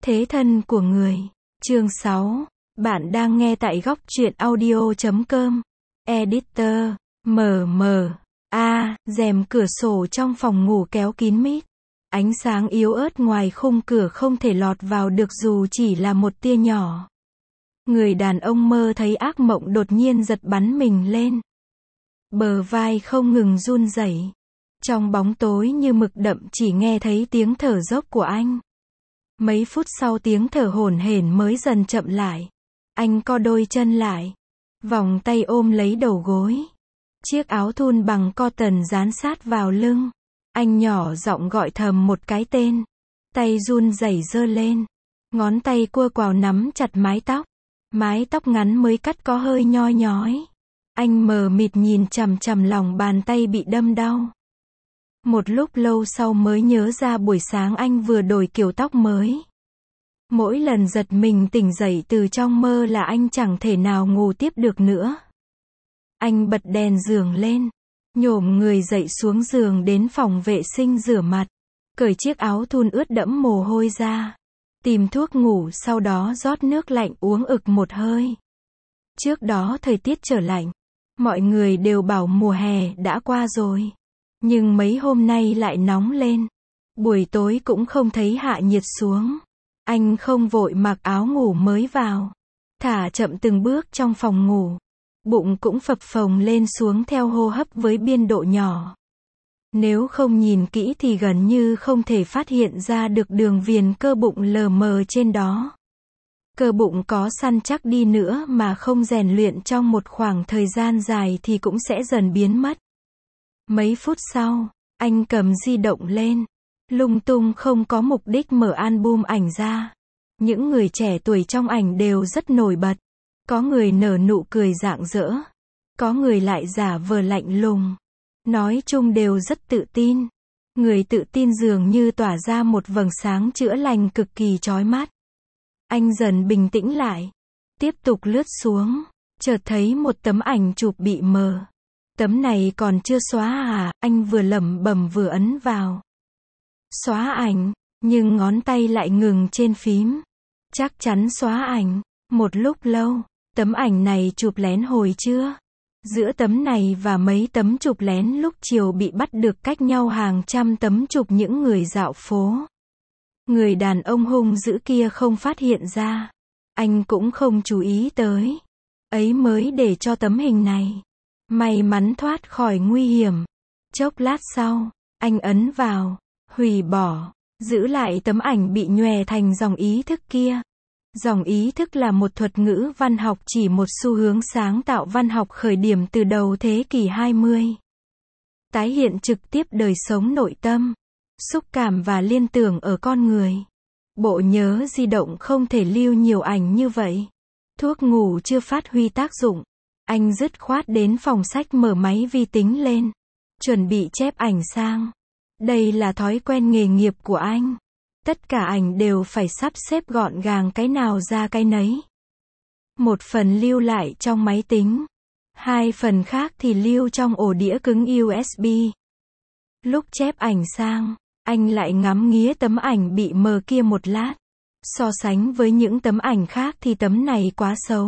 Thế thân của người. Chương 6. Bạn đang nghe tại góc truyện audio.com. Editor. Rèm cửa sổ trong phòng ngủ kéo kín mít. Ánh sáng yếu ớt ngoài khung cửa không thể lọt vào được dù chỉ là một tia nhỏ. Người đàn ông mơ thấy ác mộng đột nhiên giật bắn mình lên. Bờ vai không ngừng run rẩy. Trong bóng tối như mực đậm chỉ nghe thấy tiếng thở dốc của anh. Mấy phút sau tiếng thở hổn hển mới dần chậm lại. Anh co đôi chân lại. Vòng tay ôm lấy đầu gối. Chiếc áo thun bằng cotton dán sát vào lưng. Anh nhỏ giọng gọi thầm một cái tên. Tay run rẩy giơ lên. Ngón tay cua quào nắm chặt mái tóc. Mái tóc ngắn mới cắt có hơi nhoi nhói. Anh mờ mịt nhìn chằm chằm lòng bàn tay bị đâm đau. Một lúc lâu sau mới nhớ ra buổi sáng anh vừa đổi kiểu tóc mới. Mỗi lần giật mình tỉnh dậy từ trong mơ là anh chẳng thể nào ngủ tiếp được nữa. Anh bật đèn giường lên, nhổm người dậy xuống giường đến phòng vệ sinh rửa mặt, cởi chiếc áo thun ướt đẫm mồ hôi ra, tìm thuốc ngủ sau đó rót nước lạnh uống ực một hơi. Trước đó thời tiết trở lạnh, mọi người đều bảo mùa hè đã qua rồi. Nhưng mấy hôm nay lại nóng lên. Buổi tối cũng không thấy hạ nhiệt xuống. Anh không vội mặc áo ngủ mới vào. Thả chậm từng bước trong phòng ngủ. Bụng cũng phập phồng lên xuống theo hô hấp với biên độ nhỏ. Nếu không nhìn kỹ thì gần như không thể phát hiện ra được đường viền cơ bụng lờ mờ trên đó. Cơ bụng có săn chắc đi nữa mà không rèn luyện trong một khoảng thời gian dài thì cũng sẽ dần biến mất. Mấy phút sau, anh cầm di động lên, lung tung không có mục đích mở album ảnh ra. Những người trẻ tuổi trong ảnh đều rất nổi bật. Có người nở nụ cười rạng rỡ, có người lại giả vờ lạnh lùng. Nói chung đều rất tự tin. Người tự tin dường như tỏa ra một vầng sáng chữa lành cực kỳ chói mắt. Anh dần bình tĩnh lại, tiếp tục lướt xuống, chợt thấy một tấm ảnh chụp bị mờ. Tấm này còn chưa xóa à, anh vừa lẩm bẩm vừa ấn vào. Xóa ảnh, nhưng ngón tay lại ngừng trên phím. Chắc chắn xóa ảnh. Một lúc lâu, tấm ảnh này chụp lén hồi chưa? Giữa tấm này và mấy tấm chụp lén lúc chiều bị bắt được cách nhau hàng trăm tấm chụp những người dạo phố. Người đàn ông hung dữ kia không phát hiện ra. Anh cũng không chú ý tới. Ấy mới để cho tấm hình này. May mắn thoát khỏi nguy hiểm. Chốc lát sau, anh ấn vào, hủy bỏ, giữ lại tấm ảnh bị nhòe thành dòng ý thức kia. Dòng ý thức là một thuật ngữ văn học chỉ một xu hướng sáng tạo văn học khởi điểm từ đầu thế kỷ 20. Tái hiện trực tiếp đời sống nội tâm, xúc cảm và liên tưởng ở con người. Bộ nhớ di động không thể lưu nhiều ảnh như vậy. Thuốc ngủ chưa phát huy tác dụng. Anh dứt khoát đến phòng sách mở máy vi tính lên. Chuẩn bị chép ảnh sang. Đây là thói quen nghề nghiệp của anh. Tất cả ảnh đều phải sắp xếp gọn gàng cái nào ra cái nấy. Một phần lưu lại trong máy tính. Hai phần khác thì lưu trong ổ đĩa cứng USB. Lúc chép ảnh sang, anh lại ngắm nghía tấm ảnh bị mờ kia một lát. So sánh với những tấm ảnh khác thì tấm này quá xấu.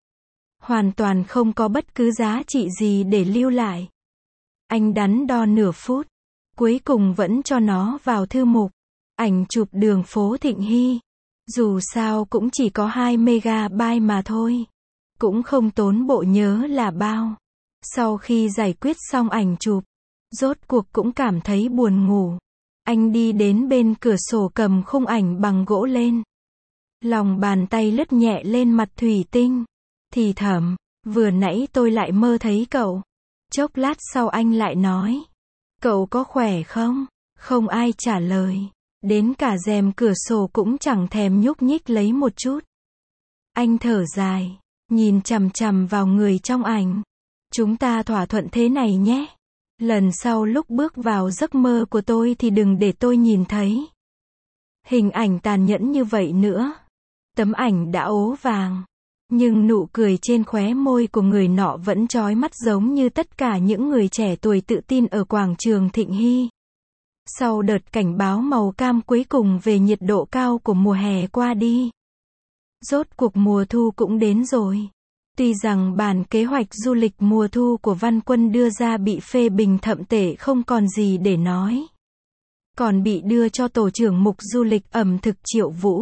Hoàn toàn không có bất cứ giá trị gì để lưu lại. Anh đắn đo nửa phút. Cuối cùng vẫn cho nó vào thư mục. Ảnh chụp đường phố Thịnh Hy. Dù sao cũng chỉ có 2 MB mà thôi. Cũng không tốn bộ nhớ là bao. Sau khi giải quyết xong ảnh chụp, rốt cuộc cũng cảm thấy buồn ngủ. Anh đi đến bên cửa sổ cầm khung ảnh bằng gỗ lên. Lòng bàn tay lướt nhẹ lên mặt thủy tinh. Thì thầm, vừa nãy tôi lại mơ thấy cậu. Chốc lát sau anh lại nói, cậu có khỏe không? Không ai trả lời. Đến cả rèm cửa sổ cũng chẳng thèm nhúc nhích lấy một chút. Anh thở dài, nhìn chằm chằm vào người trong ảnh. Chúng ta thỏa thuận thế này nhé. Lần sau lúc bước vào giấc mơ của tôi thì đừng để tôi nhìn thấy hình ảnh tàn nhẫn như vậy nữa. Tấm ảnh đã ố vàng. Nhưng nụ cười trên khóe môi của người nọ vẫn chói mắt giống như tất cả những người trẻ tuổi tự tin ở quảng trường Thịnh Hy. Sau đợt cảnh báo màu cam cuối cùng về nhiệt độ cao của mùa hè qua đi, rốt cuộc mùa thu cũng đến rồi. Tuy rằng bản kế hoạch du lịch mùa thu của Văn Quân đưa ra bị phê bình thậm tệ không còn gì để nói, còn bị đưa cho tổ trưởng mục du lịch ẩm thực Triệu Vũ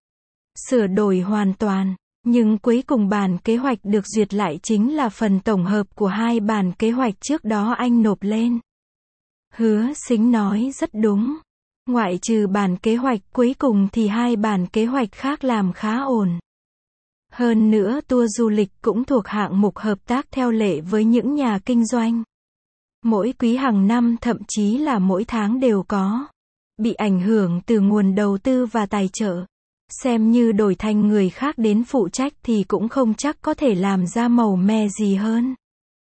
sửa đổi hoàn toàn, nhưng cuối cùng bản kế hoạch được duyệt lại chính là phần tổng hợp của hai bản kế hoạch trước đó anh nộp lên. Hứa Sính nói rất đúng. Ngoại trừ bản kế hoạch cuối cùng thì hai bản kế hoạch khác làm khá ổn. Hơn nữa tour du lịch cũng thuộc hạng mục hợp tác theo lệ với những nhà kinh doanh. Mỗi quý hàng năm thậm chí là mỗi tháng đều có. Bị ảnh hưởng từ nguồn đầu tư và tài trợ. Xem như đổi thành người khác đến phụ trách thì cũng không chắc có thể làm ra màu me gì hơn.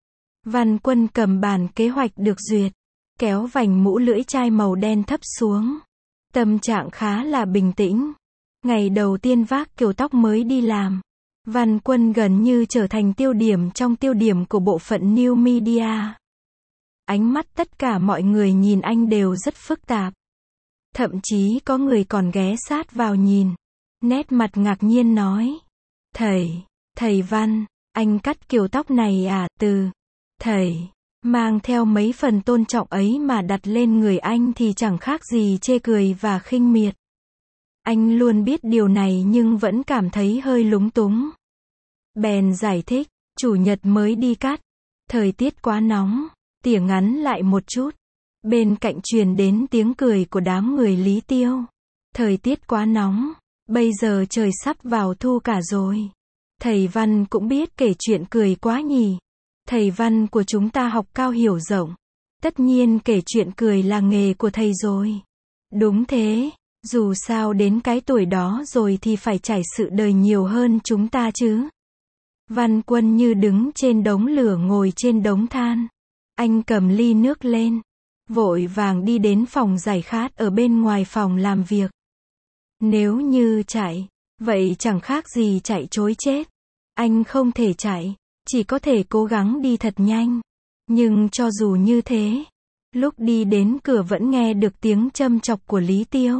Văn Quân cầm bản kế hoạch được duyệt, kéo vành mũ lưỡi chai màu đen thấp xuống. Tâm trạng khá là bình tĩnh. Ngày đầu tiên vác kiểu tóc mới đi làm, Văn Quân gần như trở thành tiêu điểm trong tiêu điểm của bộ phận New Media. Ánh mắt tất cả mọi người nhìn anh đều rất phức tạp. Thậm chí có người còn ghé sát vào nhìn. Nét mặt ngạc nhiên nói. Thầy Văn, anh cắt kiểu tóc này à? Từ thầy mang theo mấy phần tôn trọng ấy mà đặt lên người anh thì chẳng khác gì chê cười và khinh miệt. Anh luôn biết điều này nhưng vẫn cảm thấy hơi lúng túng. Bèn giải thích, chủ nhật mới đi cắt. Thời tiết quá nóng, tỉa ngắn lại một chút. Bên cạnh truyền đến tiếng cười của đám người Lý Tiêu. Thời tiết quá nóng, bây giờ trời sắp vào thu cả rồi. Thầy Văn cũng biết kể chuyện cười quá nhỉ. Thầy Văn của chúng ta học cao hiểu rộng. Tất nhiên kể chuyện cười là nghề của thầy rồi. Đúng thế, dù sao đến cái tuổi đó rồi thì phải trải sự đời nhiều hơn chúng ta chứ. Văn Quân như đứng trên đống lửa ngồi trên đống than. Anh cầm ly nước lên, vội vàng đi đến phòng giải khát ở bên ngoài phòng làm việc. Nếu như chạy, vậy chẳng khác gì chạy trối chết. Anh không thể chạy, chỉ có thể cố gắng đi thật nhanh. Nhưng cho dù như thế, lúc đi đến cửa vẫn nghe được tiếng châm chọc của Lý Tiêu.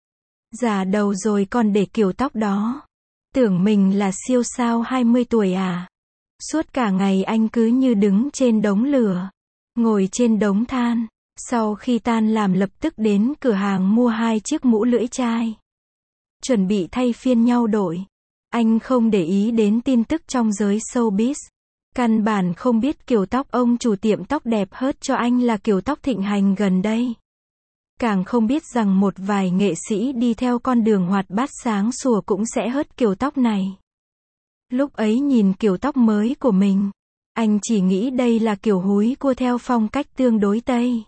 Già đầu rồi còn để kiểu tóc đó. Tưởng mình là siêu sao 20 tuổi à? Suốt cả ngày anh cứ như đứng trên đống lửa, ngồi trên đống than. Sau khi tan làm lập tức đến cửa hàng mua 2 chiếc mũ lưỡi chai. Chuẩn bị thay phiên nhau đội. Anh không để ý đến tin tức trong giới showbiz. Căn bản không biết kiểu tóc ông chủ tiệm tóc đẹp hớt cho anh là kiểu tóc thịnh hành gần đây. Càng không biết rằng một vài nghệ sĩ đi theo con đường hoạt bát sáng sủa cũng sẽ hớt kiểu tóc này. Lúc ấy nhìn kiểu tóc mới của mình, anh chỉ nghĩ đây là kiểu húi cua theo phong cách tương đối Tây.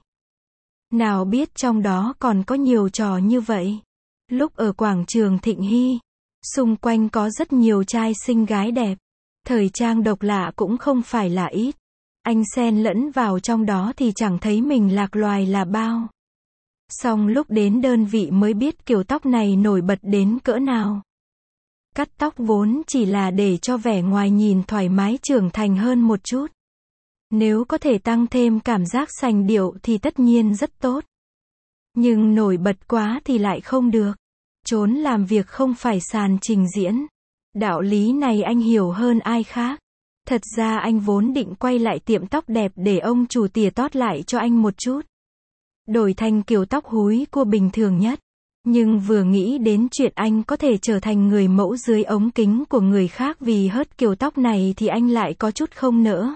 Nào biết trong đó còn có nhiều trò như vậy. Lúc ở quảng trường Thịnh Hy, xung quanh có rất nhiều trai xinh gái đẹp. Thời trang độc lạ cũng không phải là ít. Anh xen lẫn vào trong đó thì chẳng thấy mình lạc loài là bao. Xong lúc đến đơn vị mới biết kiểu tóc này nổi bật đến cỡ nào. Cắt tóc vốn chỉ là để cho vẻ ngoài nhìn thoải mái trưởng thành hơn một chút. Nếu có thể tăng thêm cảm giác sành điệu thì tất nhiên rất tốt. Nhưng nổi bật quá thì lại không được. Trốn làm việc không phải sàn trình diễn. Đạo lý này anh hiểu hơn ai khác. Thật ra anh vốn định quay lại tiệm tóc đẹp để ông chủ tỉa tót lại cho anh một chút. Đổi thành kiểu tóc húi cua bình thường nhất. Nhưng vừa nghĩ đến chuyện anh có thể trở thành người mẫu dưới ống kính của người khác vì hớt kiểu tóc này thì anh lại có chút không nỡ.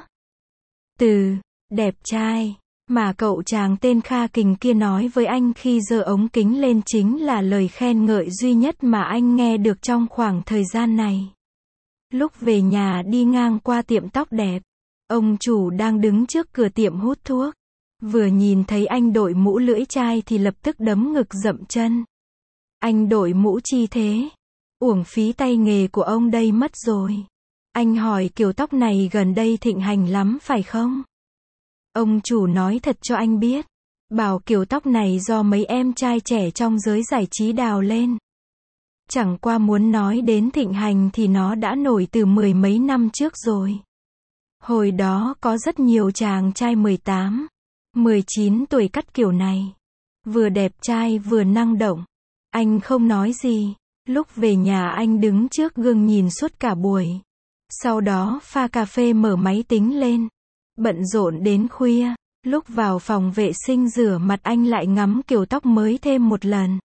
Từ đẹp trai mà cậu chàng tên Kha Kình kia nói với anh khi giơ ống kính lên chính là lời khen ngợi duy nhất mà anh nghe được trong khoảng thời gian này. Lúc về nhà đi ngang qua tiệm tóc đẹp, ông chủ đang đứng trước cửa tiệm hút thuốc. Vừa nhìn thấy anh đội mũ lưỡi chai thì lập tức đấm ngực dậm chân. Anh đội mũ chi thế? Uổng phí tay nghề của ông đây mất rồi. Anh hỏi kiểu tóc này gần đây thịnh hành lắm phải không? Ông chủ nói thật cho anh biết. Bảo kiểu tóc này do mấy em trai trẻ trong giới giải trí đào lên. Chẳng qua muốn nói đến thịnh hành thì nó đã nổi từ 10 mấy năm trước rồi. Hồi đó có rất nhiều chàng trai 18, 19 tuổi cắt kiểu này. vừa đẹp trai vừa năng động. Anh không nói gì. Lúc về nhà anh đứng trước gương nhìn suốt cả buổi. Sau đó pha cà phê mở máy tính lên. Bận rộn đến khuya. Lúc vào phòng vệ sinh rửa mặt anh lại ngắm kiểu tóc mới thêm một lần.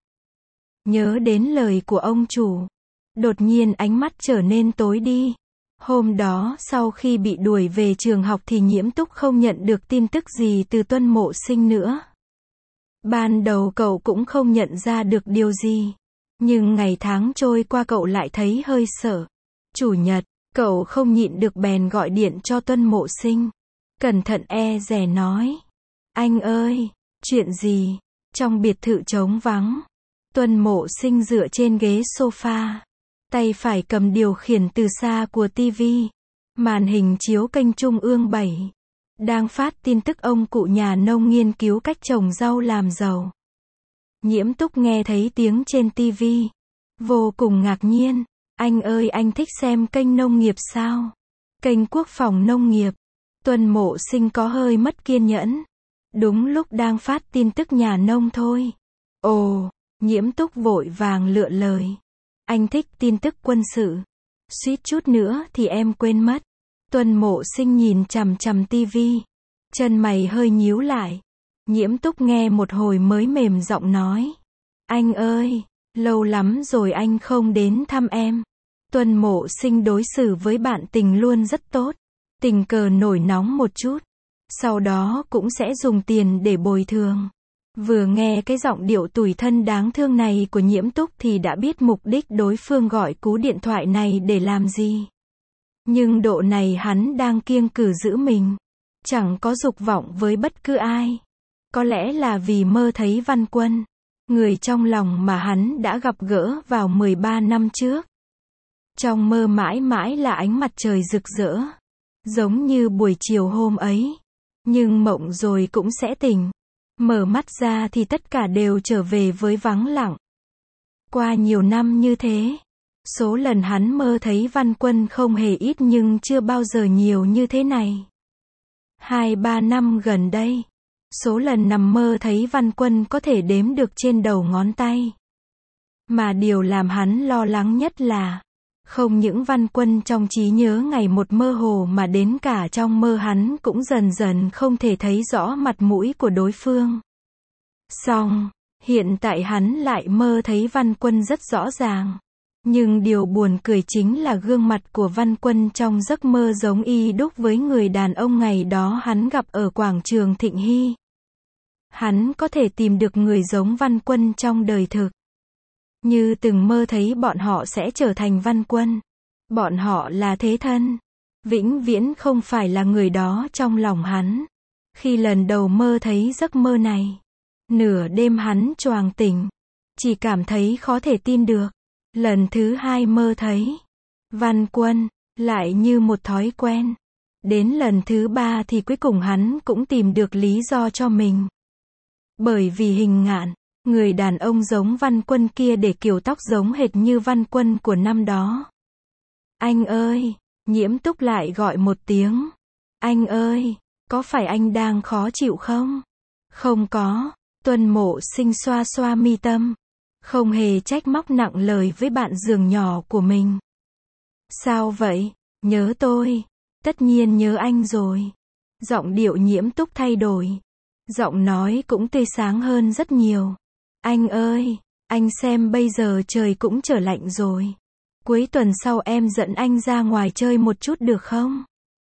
Nhớ đến lời của ông chủ. Đột nhiên ánh mắt trở nên tối đi. Hôm đó sau khi bị đuổi về trường học thì Nhiễm Túc không nhận được tin tức gì từ Tuân Mộ Sinh nữa. Ban đầu cậu cũng không nhận ra được điều gì. Nhưng ngày tháng trôi qua cậu lại thấy hơi sợ. Chủ nhật, cậu không nhịn được bèn gọi điện cho Tuân Mộ Sinh. Cẩn thận e dè nói. Anh ơi, chuyện gì? Trong biệt thự trống vắng. Tuân Mộ Sinh dựa trên ghế sofa. Tay phải cầm điều khiển từ xa của TV. Màn hình chiếu kênh Trung ương 7. Đang phát tin tức ông cụ nhà nông nghiên cứu cách trồng rau làm giàu. Nhiễm Túc nghe thấy tiếng trên TV. Vô cùng ngạc nhiên. Anh ơi, anh thích xem kênh nông nghiệp sao? Kênh Quốc phòng nông nghiệp. Tuân Mộ Sinh có hơi mất kiên nhẫn. Đúng lúc đang phát tin tức nhà nông thôi. Ồ, Nhiễm Túc vội vàng lựa lời. Anh thích tin tức quân sự. Suýt chút nữa thì em quên mất. Tuân Mộ Sinh nhìn chằm chằm tivi. Chân mày hơi nhíu lại. Nhiễm Túc nghe một hồi mới mềm giọng nói. Anh ơi, lâu lắm rồi anh không đến thăm em. Tuân Mộ Sinh đối xử với bạn tình luôn rất tốt. Tình cờ nổi nóng một chút. Sau đó cũng sẽ dùng tiền để bồi thường. Vừa nghe cái giọng điệu tủi thân đáng thương này của Nhiễm Túc thì đã biết mục đích đối phương gọi cú điện thoại này để làm gì. Nhưng độ này hắn đang kiêng cữ giữ mình. Chẳng có dục vọng với bất cứ ai. Có lẽ là vì mơ thấy Văn Quân. Người trong lòng mà hắn đã gặp gỡ vào 13 năm trước. Trong mơ mãi mãi là ánh mặt trời rực rỡ. Giống như buổi chiều hôm ấy. Nhưng mộng rồi cũng sẽ tỉnh. Mở mắt ra thì tất cả đều trở về với vắng lặng. Qua nhiều năm như thế, số lần hắn mơ thấy Văn Quân không hề ít nhưng chưa bao giờ nhiều như thế này. 2-3 năm gần đây, số lần nằm mơ thấy Văn Quân có thể đếm được trên đầu ngón tay. Mà điều làm hắn lo lắng nhất là, không những Văn Quân trong trí nhớ ngày một mơ hồ mà đến cả trong mơ hắn cũng dần dần không thể thấy rõ mặt mũi của đối phương. Song, hiện tại hắn lại mơ thấy Văn Quân rất rõ ràng. Nhưng điều buồn cười chính là gương mặt của Văn Quân trong giấc mơ giống y đúc với người đàn ông ngày đó hắn gặp ở quảng trường Thịnh Hy. Hắn có thể tìm được người giống Văn Quân trong đời thực. Như từng mơ thấy bọn họ sẽ trở thành Văn Quân. Bọn họ là thế thân. Vĩnh viễn không phải là người đó trong lòng hắn. Khi lần đầu mơ thấy giấc mơ này, nửa đêm hắn choàng tỉnh. Chỉ cảm thấy khó thể tin được. Lần thứ hai mơ thấy Văn Quân, lại như một thói quen. Đến lần thứ ba thì cuối cùng hắn cũng tìm được lý do cho mình. Bởi vì Hình Ngạn, người đàn ông giống Văn Quân kia để kiểu tóc giống hệt như Văn Quân của năm đó. Anh ơi, Nhiễm Túc lại gọi một tiếng. Anh ơi, có phải anh đang khó chịu không? Không có, Tuân Mộ Sinh xoa xoa mi tâm. Không hề trách móc nặng lời với bạn giường nhỏ của mình. Sao vậy? Nhớ tôi. Tất nhiên nhớ anh rồi. Giọng điệu Nhiễm Túc thay đổi. Giọng nói cũng tươi sáng hơn rất nhiều. Anh ơi, anh xem bây giờ trời cũng trở lạnh rồi. Cuối tuần sau em dẫn anh ra ngoài chơi một chút được không?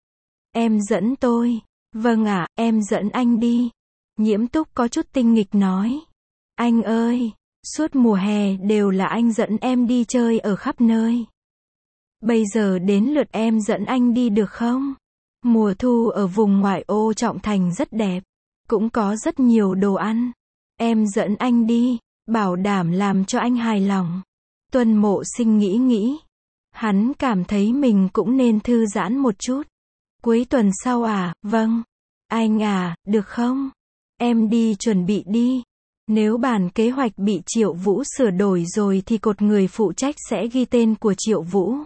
Em dẫn tôi. Vâng ạ, em dẫn anh đi. Nhiễm Túc có chút tinh nghịch nói. Anh ơi, suốt mùa hè đều là anh dẫn em đi chơi ở khắp nơi. Bây giờ đến lượt em dẫn anh đi được không? Mùa thu ở vùng ngoại ô Trọng Thành rất đẹp. Cũng có rất nhiều đồ ăn. Em dẫn anh đi, bảo đảm làm cho anh hài lòng. Tuân Mộ Sinh nghĩ. Hắn cảm thấy mình cũng nên thư giãn một chút. Cuối tuần sau à? Vâng. Anh à, được không? Em đi chuẩn bị đi. Nếu bản kế hoạch bị Triệu Vũ sửa đổi rồi thì cột người phụ trách sẽ ghi tên của Triệu Vũ.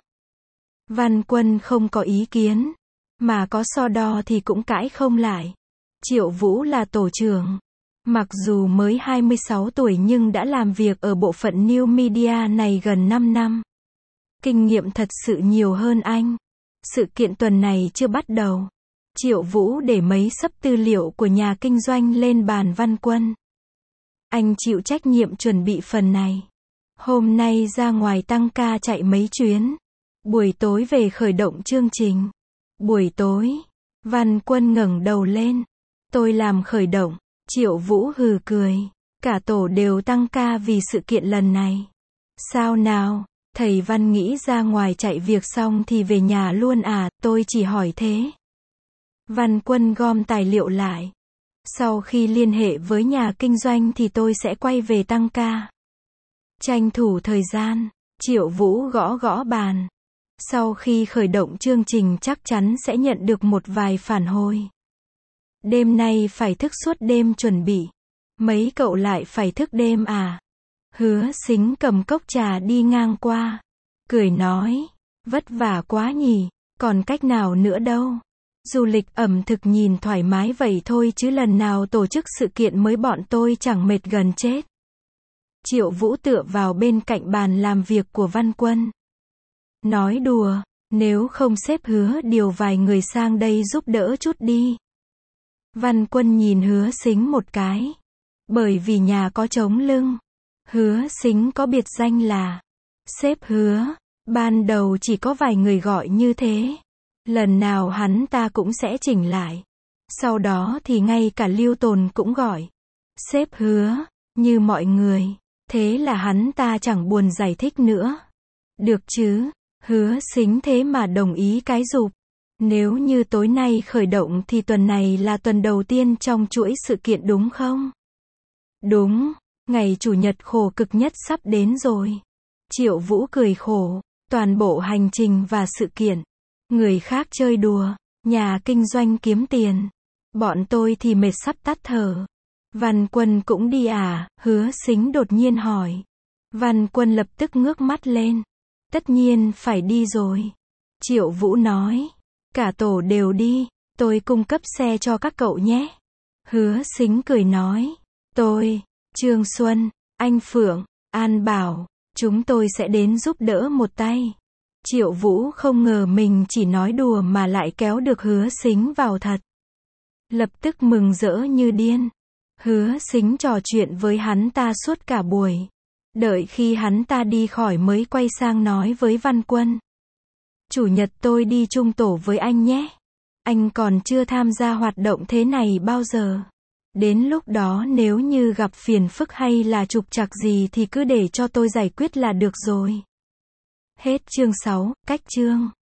Văn Quân không có ý kiến. Mà có so đo thì cũng cãi không lại. Triệu Vũ là tổ trưởng. Mặc dù mới 26 tuổi nhưng đã làm việc ở bộ phận New Media này gần 5 năm. Kinh nghiệm thật sự nhiều hơn anh. Sự kiện tuần này chưa bắt đầu. Triệu Vũ để mấy xấp tư liệu của nhà kinh doanh lên bàn Văn Quân. Anh chịu trách nhiệm chuẩn bị phần này. Hôm nay ra ngoài tăng ca chạy mấy chuyến. Buổi tối về khởi động chương trình. Buổi tối, Văn Quân ngẩng đầu lên. Tôi làm khởi động. Triệu Vũ hừ cười. Cả tổ đều tăng ca vì sự kiện lần này. Sao nào, thầy Văn nghĩ ra ngoài chạy việc xong thì về nhà luôn à, tôi chỉ hỏi thế. Văn Quân gom tài liệu lại. Sau khi liên hệ với nhà kinh doanh thì tôi sẽ quay về tăng ca. Tranh thủ thời gian, Triệu Vũ gõ gõ bàn. Sau khi khởi động chương trình chắc chắn sẽ nhận được một vài phản hồi. Đêm nay phải thức suốt đêm chuẩn bị. Mấy cậu lại phải thức đêm à? Hứa Sính cầm cốc trà đi ngang qua. Cười nói, vất vả quá nhỉ, còn cách nào nữa đâu. Du lịch ẩm thực nhìn thoải mái vậy thôi chứ lần nào tổ chức sự kiện mới bọn tôi chẳng mệt gần chết. Triệu Vũ tựa vào bên cạnh bàn làm việc của Văn Quân. Nói đùa, nếu không sếp Hứa điều vài người sang đây giúp đỡ chút đi. Văn Quân nhìn Hứa Sính một cái. Bởi vì nhà có trống lưng. Hứa Sính có biệt danh là sếp Hứa. Ban đầu chỉ có vài người gọi như thế. Lần nào hắn ta cũng sẽ chỉnh lại. Sau đó thì ngay cả Lưu Tồn cũng gọi sếp Hứa, như mọi người. Thế là hắn ta chẳng buồn giải thích nữa. Được chứ, Hứa Sính thế mà đồng ý cái giùm. Nếu như tối nay khởi động thì tuần này là tuần đầu tiên trong chuỗi sự kiện đúng không? Đúng, ngày chủ nhật khổ cực nhất sắp đến rồi. Triệu Vũ cười khổ, toàn bộ hành trình và sự kiện. Người khác chơi đùa, nhà kinh doanh kiếm tiền. Bọn tôi thì mệt sắp tắt thở. Văn Quân cũng đi à? Hứa Sính đột nhiên hỏi. Văn Quân lập tức ngước mắt lên. Tất nhiên phải đi rồi. Triệu Vũ nói. Cả tổ đều đi, tôi cung cấp xe cho các cậu nhé. Hứa Sính cười nói. Tôi, Trương Xuân, anh Phượng, An Bảo, chúng tôi sẽ đến giúp đỡ một tay. Triệu Vũ không ngờ mình chỉ nói đùa mà lại kéo được Hứa Sính vào thật. Lập tức mừng rỡ như điên. Hứa Sính trò chuyện với hắn ta suốt cả buổi. Đợi khi hắn ta đi khỏi mới quay sang nói với Văn Quân. Chủ nhật tôi đi chung tổ với anh nhé. Anh còn chưa tham gia hoạt động thế này bao giờ. Đến lúc đó nếu như gặp phiền phức hay là trục trặc gì thì cứ để cho tôi giải quyết là được rồi. Hết chương 6, cách chương.